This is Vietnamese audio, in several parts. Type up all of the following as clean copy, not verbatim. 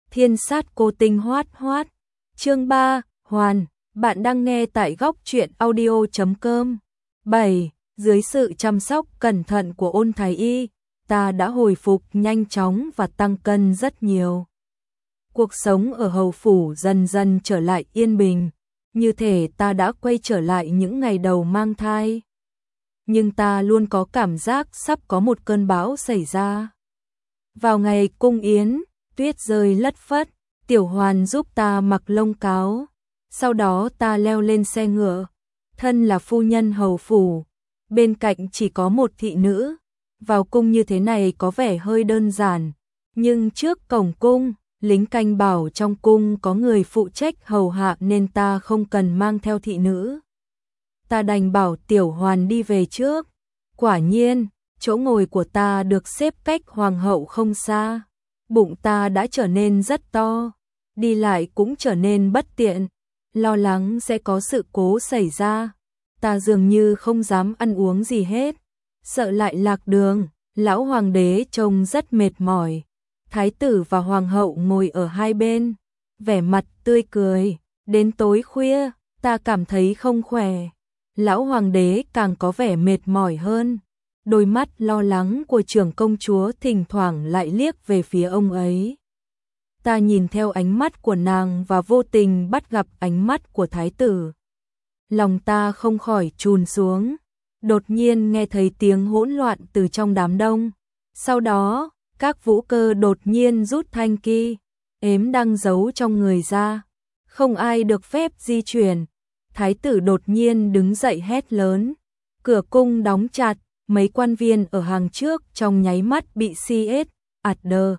Thiên sát cô tinh hoát hoát. Chương 3, Hoàn, bạn đang nghe tại góc truyện audio.com. 7. Dưới sự chăm sóc cẩn thận của Ôn Thái Y, ta đã hồi phục nhanh chóng và tăng cân rất nhiều. Cuộc sống ở hầu phủ dần dần trở lại yên bình, như thể ta đã quay trở lại những ngày đầu mang thai. Nhưng ta luôn có cảm giác sắp có một cơn bão xảy ra. Vào ngày cung yến, tuyết rơi lất phất, Tiểu Hoàn giúp ta mặc lông cáo. Sau đó ta leo lên xe ngựa, thân là phu nhân hầu phủ, bên cạnh chỉ có một thị nữ. Vào cung như thế này có vẻ hơi đơn giản, nhưng trước cổng cung, lính canh bảo trong cung có người phụ trách hầu hạ nên ta không cần mang theo thị nữ. Ta đành bảo Tiểu Hoàn đi về trước. Quả nhiên, chỗ ngồi của ta được xếp cách hoàng hậu không xa. Bụng ta đã trở nên rất to, đi lại cũng trở nên bất tiện, lo lắng sẽ có sự cố xảy ra. Ta dường như không dám ăn uống gì hết, sợ lại lạc đường. Lão hoàng đế trông rất mệt mỏi. Thái tử và hoàng hậu ngồi ở hai bên, vẻ mặt tươi cười. Đến tối khuya, ta cảm thấy không khỏe. Lão hoàng đế càng có vẻ mệt mỏi hơn. Đôi mắt lo lắng của trưởng công chúa thỉnh thoảng lại liếc về phía ông ấy. Ta nhìn theo ánh mắt của nàng và vô tình bắt gặp ánh mắt của thái tử. Lòng ta không khỏi trùn xuống. Đột nhiên nghe thấy tiếng hỗn loạn từ trong đám đông. Sau đó, các vũ cơ đột nhiên rút thanh ki ếm đang giấu trong người ra. Không ai được phép di chuyển. Thái tử đột nhiên đứng dậy hét lớn. Cửa cung đóng chặt, mấy quan viên ở hàng trước trong nháy mắt bị CS, Adder,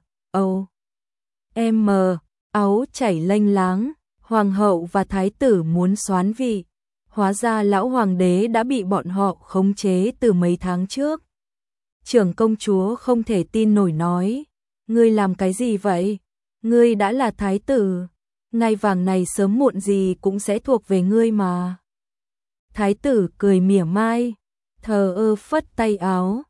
áo chảy lênh láng. Hoàng hậu và thái tử muốn soán vị. Hóa ra lão hoàng đế đã bị bọn họ khống chế từ mấy tháng trước. Trưởng công chúa không thể tin nổi nói, ngươi làm cái gì vậy? Ngươi đã là thái tử, ngai vàng này sớm muộn gì cũng sẽ thuộc về ngươi mà. Thái tử cười mỉa mai, thờ ơ phất tay áo.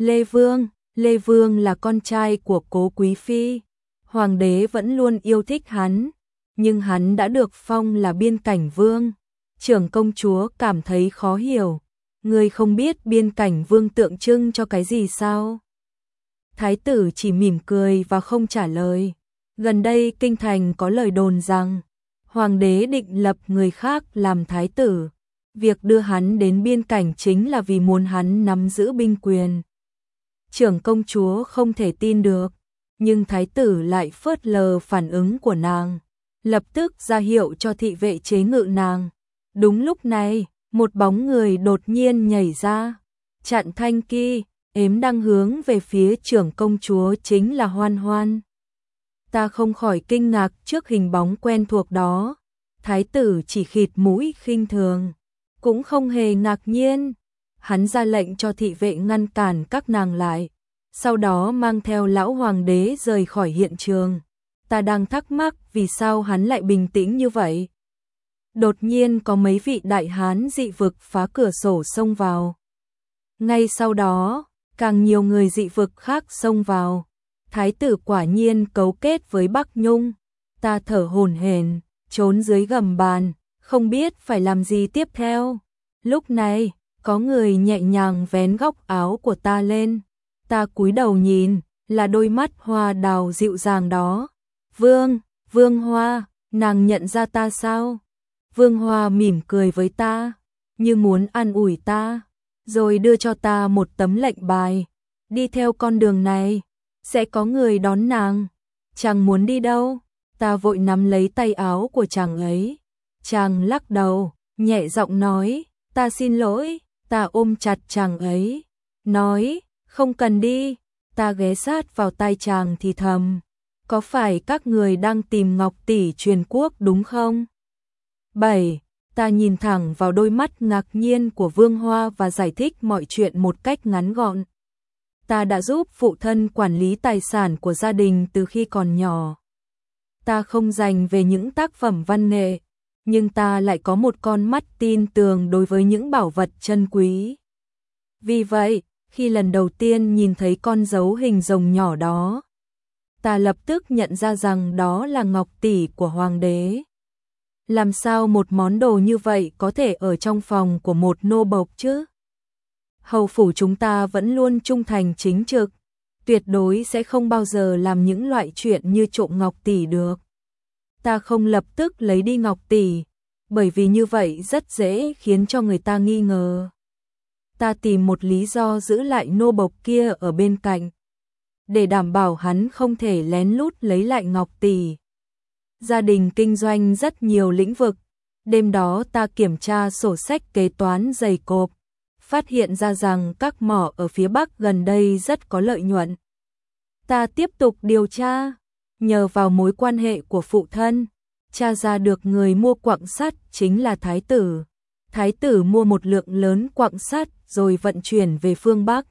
Lê Vương là con trai của Cố quý phi, hoàng đế vẫn luôn yêu thích hắn, nhưng hắn đã được phong là biên cảnh vương. Trưởng công chúa cảm thấy khó hiểu, ngươi không biết biên cảnh vương tượng trưng cho cái gì sao? Thái tử chỉ mỉm cười và không trả lời. Gần đây kinh thành có lời đồn rằng hoàng đế định lập người khác làm thái tử. Việc đưa hắn đến biên cảnh chính là vì muốn hắn nắm giữ binh quyền. Trưởng công chúa không thể tin được, nhưng thái tử lại phớt lờ phản ứng của nàng, lập tức ra hiệu cho thị vệ chế ngự nàng. Đúng lúc này, một bóng người đột nhiên nhảy ra, chặn thanh ki ếm đang hướng về phía trưởng công chúa, chính là Hoan Hoan. Ta không khỏi kinh ngạc trước hình bóng quen thuộc đó. Thái tử chỉ khịt mũi khinh thường, cũng không hề ngạc nhiên. Hắn ra lệnh cho thị vệ ngăn cản các nàng lại, sau đó mang theo lão hoàng đế rời khỏi hiện trường. Ta đang thắc mắc vì sao hắn lại bình tĩnh như vậy. Đột nhiên có mấy vị đại hán dị vực phá cửa sổ xông vào. Ngay sau đó, càng nhiều người dị vực khác xông vào. Thái tử quả nhiên cấu kết với Bắc Nhung. Ta thở hổn hển, trốn dưới gầm bàn, không biết phải làm gì tiếp theo. Lúc này, có người nhẹ nhàng vén góc áo của ta lên. Ta cúi đầu nhìn, là đôi mắt hoa đào dịu dàng đó. Vương Hoa, nàng nhận ra ta sao? Vương Hoa mỉm cười với ta, như muốn an ủi ta, rồi đưa cho ta một tấm lệnh bài. Đi theo con đường này, sẽ có người đón nàng. Chàng muốn đi đâu? Ta vội nắm lấy tay áo của chàng ấy. Chàng lắc đầu, nhẹ giọng nói, ta xin lỗi. Ta ôm chặt chàng ấy, nói, không cần đi. Ta ghé sát vào tai chàng thì thầm, có phải các người đang tìm Ngọc tỷ truyền quốc đúng không? 7. Ta nhìn thẳng vào đôi mắt ngạc nhiên của Vương Hoa và giải thích mọi chuyện một cách ngắn gọn. Ta đã giúp phụ thân quản lý tài sản của gia đình từ khi còn nhỏ. Ta không dành về những tác phẩm văn nghệ, nhưng ta lại có một con mắt tin tưởng đối với những bảo vật chân quý. Vì vậy, khi lần đầu tiên nhìn thấy con dấu hình rồng nhỏ đó, Ta lập tức nhận ra rằng đó là ngọc tỷ của hoàng đế. Làm sao một món đồ như vậy có thể ở trong phòng của một nô bộc chứ? Hầu phủ chúng ta vẫn luôn trung thành chính trực, tuyệt đối sẽ không bao giờ làm những loại chuyện như trộm ngọc tỷ được. Ta không lập tức lấy đi ngọc tỷ, bởi vì như vậy rất dễ khiến cho người ta nghi ngờ. Ta tìm một lý do giữ lại nô bộc kia ở bên cạnh, để đảm bảo hắn không thể lén lút lấy lại ngọc tỷ. Gia đình kinh doanh rất nhiều lĩnh vực, đêm đó ta kiểm tra sổ sách kế toán dày cộp, phát hiện ra rằng các mỏ ở phía Bắc gần đây rất có lợi nhuận. Ta tiếp tục điều tra, nhờ vào mối quan hệ của phụ thân, tra ra được người mua quặng sắt chính là Thái tử. Thái tử mua một lượng lớn quặng sắt rồi vận chuyển về phương Bắc.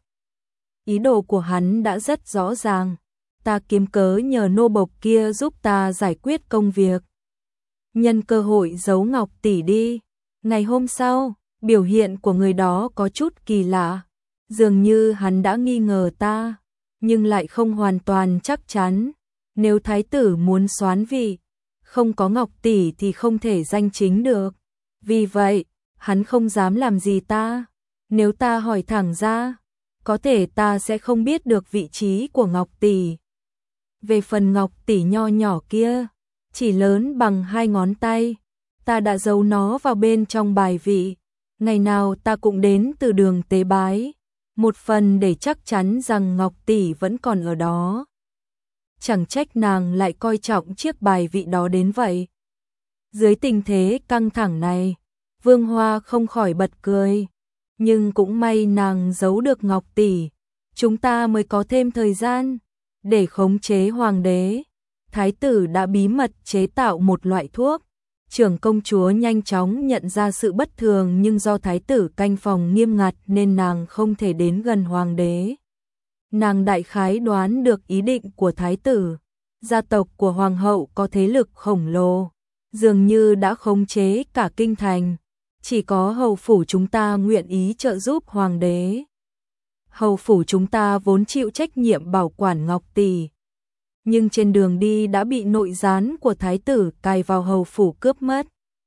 Ý đồ của hắn đã rất rõ ràng, ta kiếm cớ nhờ nô bộc kia giúp ta giải quyết công việc. Nhân cơ hội giấu ngọc tỷ đi. Ngày hôm sau, biểu hiện của người đó có chút kỳ lạ, dường như hắn đã nghi ngờ ta, nhưng lại không hoàn toàn chắc chắn. Nếu thái tử muốn soán vị, không có ngọc tỷ thì không thể danh chính được. Vì vậy, hắn không dám làm gì ta. Nếu ta hỏi thẳng ra, có thể ta sẽ không biết được vị trí của ngọc tỷ. Về phần ngọc tỷ nho nhỏ kia, chỉ lớn bằng 2 ngón tay, ta đã giấu nó vào bên trong bài vị. Ngày nào ta cũng đến từ đường tế bái, một phần để chắc chắn rằng ngọc tỷ vẫn còn ở đó. Chẳng trách nàng lại coi trọng chiếc bài vị đó đến vậy. Dưới tình thế căng thẳng này, Vương Hoa không khỏi bật cười. Nhưng cũng may nàng giấu được ngọc tỷ, chúng ta mới có thêm thời gian để khống chế hoàng đế. Thái tử đã bí mật chế tạo một loại thuốc. Trưởng công chúa nhanh chóng nhận ra sự bất thường, nhưng do thái tử canh phòng nghiêm ngặt nên nàng không thể đến gần hoàng đế. Nàng đại khái đoán được ý định của thái tử. Gia tộc của hoàng hậu có thế lực khổng lồ, dường như đã khống chế cả kinh thành. Chỉ có hầu phủ chúng ta nguyện ý trợ giúp hoàng đế. Hầu phủ chúng ta vốn chịu trách nhiệm bảo quản ngọc tỷ, nhưng trên đường đi đã bị nội gián của thái tử cài vào hầu phủ cướp mất.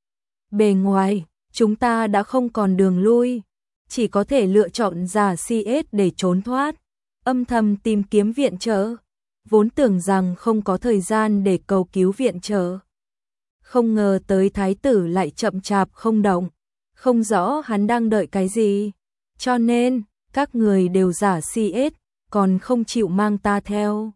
Bề ngoài, chúng ta đã không còn đường lui, chỉ có thể lựa chọn giả CS để trốn thoát, âm thầm tìm kiếm viện trợ. Vốn tưởng rằng không có thời gian để cầu cứu viện trợ, không ngờ tới thái tử lại chậm chạp không động, không rõ hắn đang đợi cái gì. Cho nên, các người đều giả CS, còn không chịu mang ta theo.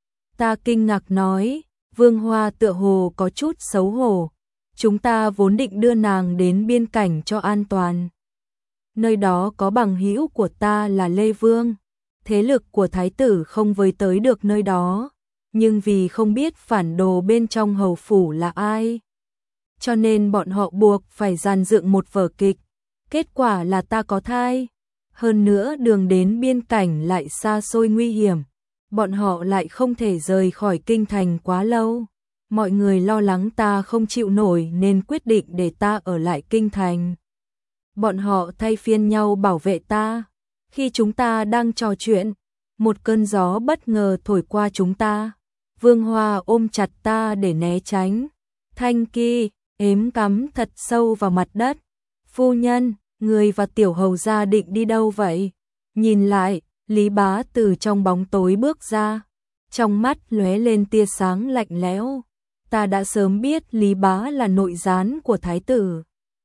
Ta kinh ngạc nói, Vương Hoa tựa hồ có chút xấu hổ. Chúng ta vốn định đưa nàng đến biên cảnh cho an toàn. Nơi đó có bằng hữu của ta là Lê Vương. Thế lực của thái tử không với tới được nơi đó, nhưng vì không biết phản đồ bên trong hầu phủ là ai, cho nên bọn họ buộc phải dàn dựng một vở kịch. Kết quả là ta có thai. Hơn nữa đường đến biên cảnh lại xa xôi nguy hiểm. Bọn họ lại không thể rời khỏi kinh thành quá lâu. Mọi người lo lắng ta không chịu nổi nên quyết định để ta ở lại kinh thành. Bọn họ thay phiên nhau bảo vệ ta. Khi chúng ta đang trò chuyện, một cơn gió bất ngờ thổi qua chúng ta. Vương Hoa ôm chặt ta để né tránh. Thanh Kỳ ếm cắm thật sâu vào mặt đất. Phu nhân, người và tiểu hầu gia định đi đâu vậy? Nhìn lại, Lý Bá từ trong bóng tối bước ra, trong mắt lóe lên tia sáng lạnh lẽo. Ta đã sớm biết Lý Bá là nội gián của thái tử.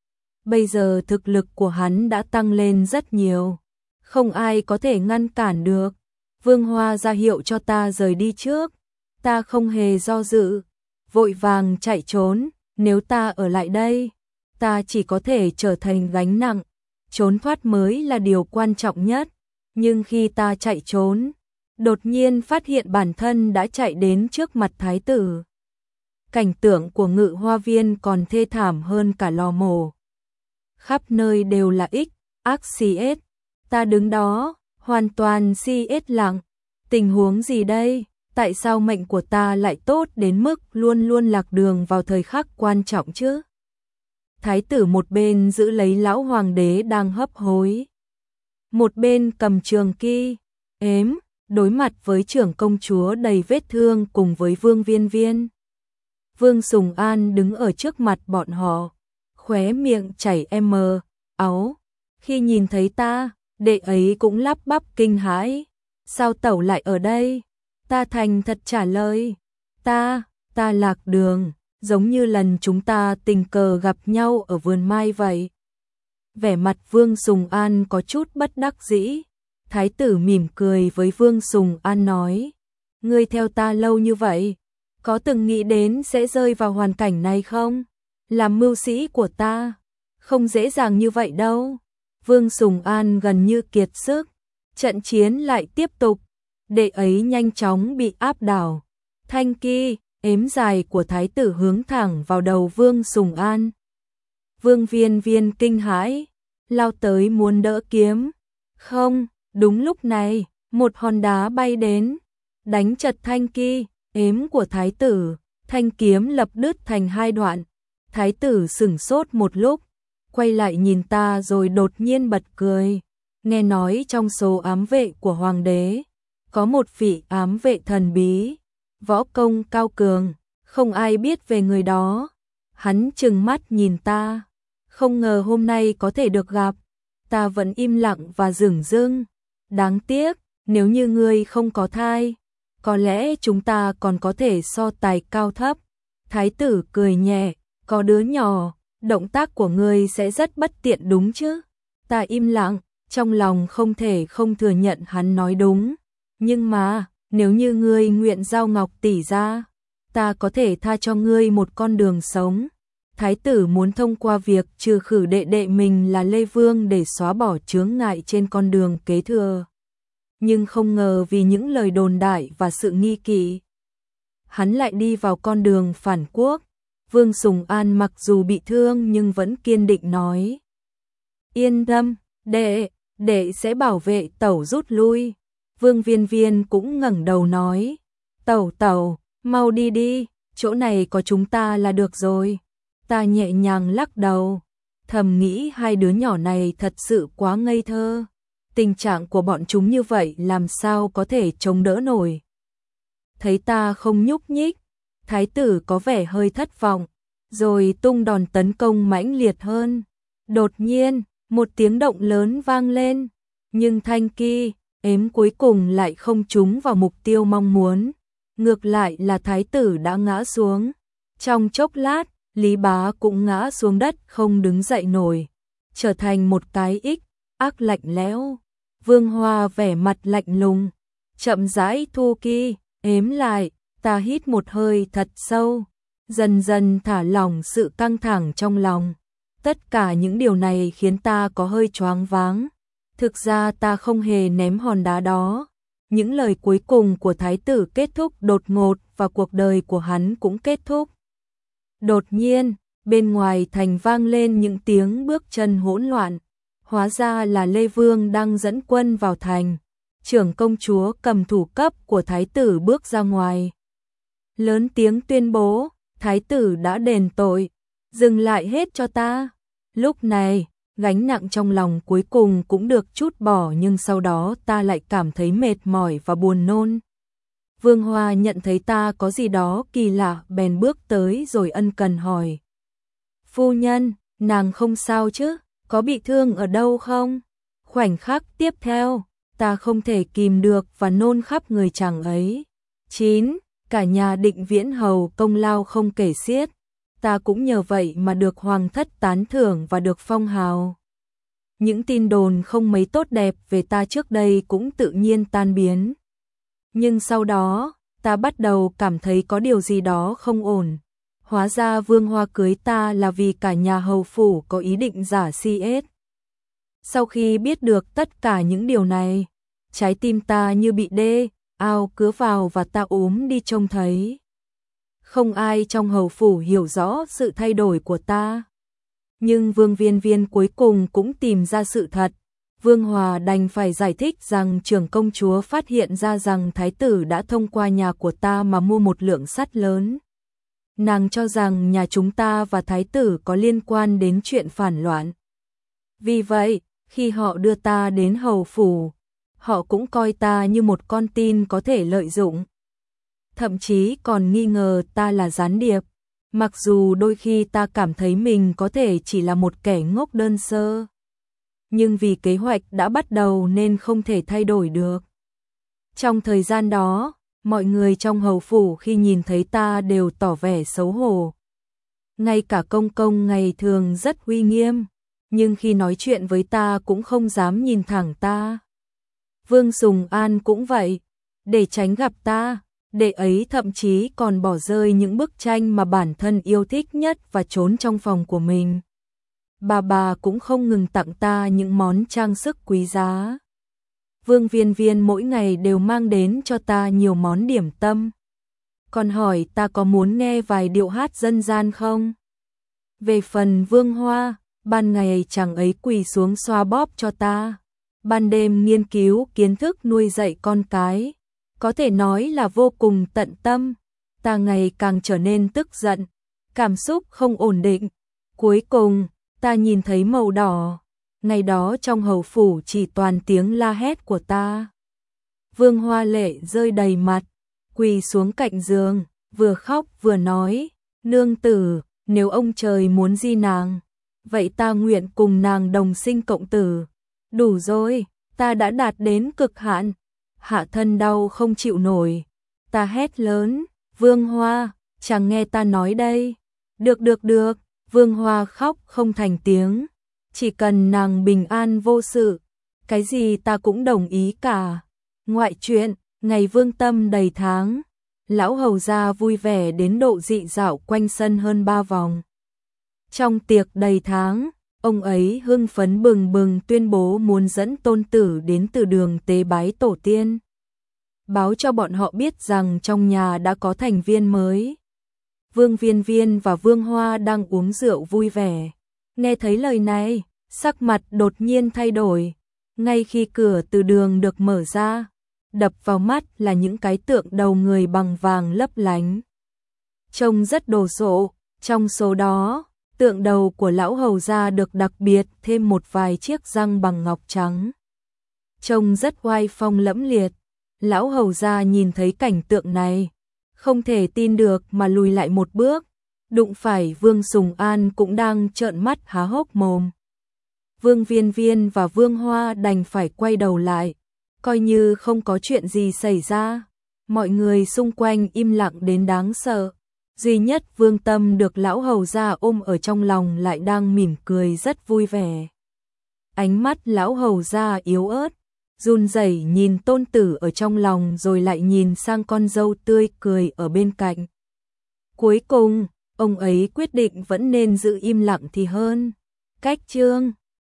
Bây giờ thực lực của hắn đã tăng lên rất nhiều, không ai có thể ngăn cản được. Vương Hoa ra hiệu cho ta rời đi trước. Ta không hề do dự, vội vàng chạy trốn. Nếu ta ở lại đây, ta chỉ có thể trở thành gánh nặng. Trốn thoát mới là điều quan trọng nhất. Nhưng khi ta chạy trốn, đột nhiên phát hiện bản thân đã chạy đến trước mặt thái tử. Cảnh tượng của Ngự Hoa Viên còn thê thảm hơn cả lò mổ. Khắp nơi đều là ác CS. Ta đứng đó, hoàn toàn CS lặng. Tình huống gì đây? Tại sao mệnh của ta lại tốt đến mức luôn luôn lạc đường vào thời khắc quan trọng chứ? Thái tử một bên giữ lấy lão hoàng đế đang hấp hối, một bên cầm trường kỳ, đối mặt với trưởng công chúa đầy vết thương cùng với Vương Viên Viên. Vương Sùng An đứng ở trước mặt bọn họ, khóe miệng chảy máu. Khi nhìn thấy ta, đệ ấy cũng lắp bắp kinh hãi. Sao tẩu lại ở đây? Ta thành thật trả lời. Ta lạc đường, giống như lần chúng ta tình cờ gặp nhau ở vườn mai vậy. Vẻ mặt Vương Sùng An có chút bất đắc dĩ. Thái tử mỉm cười với Vương Sùng An nói, ngươi theo ta lâu như vậy, có từng nghĩ đến sẽ rơi vào hoàn cảnh này không? Làm mưu sĩ của ta, không dễ dàng như vậy đâu. Vương Sùng An gần như kiệt sức, trận chiến lại tiếp tục, đệ ấy nhanh chóng bị áp đảo. Thanh kỳ, ếm dài của thái tử hướng thẳng vào đầu Vương Sùng An. Vương Viên Viên kinh hãi, lao tới muốn đỡ kiếm. Không, đúng lúc này, một hòn đá bay đến, đánh chật thanh kỳ, ếm của thái tử, thanh kiếm lập đứt thành hai đoạn. Thái tử sửng sốt một lúc, quay lại nhìn ta rồi đột nhiên bật cười. Nghe nói trong số ám vệ của hoàng đế, có một vị ám vệ thần bí, võ công cao cường, không ai biết về người đó. Hắn trừng mắt nhìn ta, không ngờ hôm nay có thể được gặp. Ta vẫn im lặng và dửng dưng. Đáng tiếc, nếu như ngươi không có thai, có lẽ chúng ta còn có thể so tài cao thấp. Thái tử cười nhẹ, có đứa nhỏ, động tác của ngươi sẽ rất bất tiện đúng chứ? Ta im lặng, trong lòng không thể không thừa nhận hắn nói đúng. Nhưng mà, nếu như ngươi nguyện giao ngọc tỷ ra, ta có thể tha cho ngươi một con đường sống. Thái tử muốn thông qua việc trừ khử đệ đệ mình là Lê Vương để xóa bỏ chướng ngại trên con đường kế thừa. Nhưng không ngờ vì những lời đồn đại và sự nghi kỵ, hắn lại đi vào con đường phản quốc. Vương Sùng An mặc dù bị thương nhưng vẫn kiên định nói, yên tâm, đệ sẽ bảo vệ tẩu rút lui. Vương Viên Viên cũng ngẩng đầu nói, tẩu, mau đi đi, chỗ này có chúng ta là được rồi. Ta nhẹ nhàng lắc đầu, thầm nghĩ hai đứa nhỏ này thật sự quá ngây thơ. Tình trạng của bọn chúng như vậy làm sao có thể chống đỡ nổi. Thấy ta không nhúc nhích, thái tử có vẻ hơi thất vọng, rồi tung đòn tấn công mãnh liệt hơn. Đột nhiên, một tiếng động lớn vang lên, nhưng thanh kỳ, ếm cuối cùng lại không trúng vào mục tiêu mong muốn. Ngược lại là thái tử đã ngã xuống. Trong chốc lát, Lý Bá cũng ngã xuống đất không đứng dậy nổi, trở thành một cái ác lạnh lẽo. Vương Hoa vẻ mặt lạnh lùng, chậm rãi thu kỳ, ếm lại. Ta hít một hơi thật sâu, dần dần thả lỏng sự căng thẳng trong lòng. Tất cả những điều này khiến ta có hơi choáng váng. Thực ra ta không hề ném hòn đá đó. Những lời cuối cùng của thái tử kết thúc đột ngột và cuộc đời của hắn cũng kết thúc. Đột nhiên, bên ngoài thành vang lên những tiếng bước chân hỗn loạn. Hóa ra là Lê Vương đang dẫn quân vào thành. Trưởng công chúa cầm thủ cấp của thái tử bước ra ngoài, lớn tiếng tuyên bố, thái tử đã đền tội, dừng lại hết cho ta. Lúc này, gánh nặng trong lòng cuối cùng cũng được trút bỏ, nhưng sau đó ta lại cảm thấy mệt mỏi và buồn nôn. Vương Hoa nhận thấy ta có gì đó kỳ lạ bèn bước tới rồi ân cần hỏi, phu nhân, nàng không sao chứ, có bị thương ở đâu không? Khoảnh khắc tiếp theo, ta không thể kìm được và nôn khắp người chàng ấy. 9. Cả nhà Định Viễn hầu công lao không kể xiết. Ta cũng nhờ vậy mà được hoàng thất tán thưởng và được phong hào. Những tin đồn không mấy tốt đẹp về ta trước đây cũng tự nhiên tan biến. Nhưng sau đó, ta bắt đầu cảm thấy có điều gì đó không ổn. Hóa ra Vương Hoa cưới ta là vì cả nhà hầu phủ có ý định giả CS. Sau khi biết được tất cả những điều này, trái tim ta như bị ao cứa vào và ta ốm đi trông thấy. Không ai trong hầu phủ hiểu rõ sự thay đổi của ta. Nhưng Vương Viên Viên cuối cùng cũng tìm ra sự thật. Vương Hòa đành phải giải thích rằng trưởng công chúa phát hiện ra rằng thái tử đã thông qua nhà của ta mà mua một lượng sắt lớn. Nàng cho rằng nhà chúng ta và thái tử có liên quan đến chuyện phản loạn. Vì vậy, khi họ đưa ta đến hầu phủ, họ cũng coi ta như một con tin có thể lợi dụng. Thậm chí còn nghi ngờ ta là gián điệp, mặc dù đôi khi ta cảm thấy mình có thể chỉ là một kẻ ngốc đơn sơ. Nhưng vì kế hoạch đã bắt đầu nên không thể thay đổi được. Trong thời gian đó, mọi người trong hầu phủ khi nhìn thấy ta đều tỏ vẻ xấu hổ. Ngay cả công công ngày thường rất uy nghiêm, nhưng khi nói chuyện với ta cũng không dám nhìn thẳng ta. Vương Sùng An cũng vậy, để tránh gặp ta, đệ ấy thậm chí còn bỏ rơi những bức tranh mà bản thân yêu thích nhất và trốn trong phòng của mình. Bà cũng không ngừng tặng ta những món trang sức quý giá. Vương Viên Viên mỗi ngày đều mang đến cho ta nhiều món điểm tâm. Còn hỏi ta có muốn nghe vài điệu hát dân gian không? Về phần Vương Hoa, ban ngày chàng ấy quỳ xuống xoa bóp cho ta, ban đêm nghiên cứu kiến thức nuôi dạy con cái. Có thể nói là vô cùng tận tâm. Ta ngày càng trở nên tức giận, cảm xúc không ổn định. Cuối cùng, ta nhìn thấy màu đỏ. Ngày đó trong hầu phủ chỉ toàn tiếng la hét của ta. Vương Hoa lệ rơi đầy mặt, quỳ xuống cạnh giường, vừa khóc vừa nói, nương tử, nếu ông trời muốn di nàng, vậy ta nguyện cùng nàng đồng sinh cộng tử. Đủ rồi, ta đã đạt đến cực hạn, hạ thân đau không chịu nổi. Ta hét lớn, Vương Hoa, chẳng nghe ta nói đây. Được, Vương Hoa khóc không thành tiếng. Chỉ cần nàng bình an vô sự, cái gì ta cũng đồng ý cả. Ngoại chuyện, ngày Vương Tâm đầy tháng, lão hầu gia vui vẻ đến độ dị dạo quanh sân hơn 3 vòng. Trong tiệc đầy tháng, ông ấy hưng phấn bừng bừng tuyên bố muốn dẫn tôn tử đến từ đường tế bái tổ tiên. Báo cho bọn họ biết rằng trong nhà đã có thành viên mới. Vương Viên Viên và Vương Hoa đang uống rượu vui vẻ. Nghe thấy lời này, sắc mặt đột nhiên thay đổi. Ngay khi cửa từ đường được mở ra, đập vào mắt là những cái tượng đầu người bằng vàng lấp lánh. Trông rất đồ sộ, trong số đó, tượng đầu của lão hầu gia được đặc biệt thêm một vài chiếc răng bằng ngọc trắng. Trông rất oai phong lẫm liệt. Lão hầu gia nhìn thấy cảnh tượng này, không thể tin được mà lùi lại một bước, đụng phải Vương Sùng An cũng đang trợn mắt há hốc mồm. Vương Viên Viên và Vương Hoa đành phải quay đầu lại, coi như không có chuyện gì xảy ra. Mọi người xung quanh im lặng đến đáng sợ. Duy nhất Vương Tâm được lão hầu gia ôm ở trong lòng lại đang mỉm cười rất vui vẻ. Ánh mắt lão hầu gia yếu ớt, run rẩy nhìn tôn tử ở trong lòng rồi lại nhìn sang con dâu tươi cười ở bên cạnh. Cuối cùng, ông ấy quyết định vẫn nên giữ im lặng thì hơn. Cách chương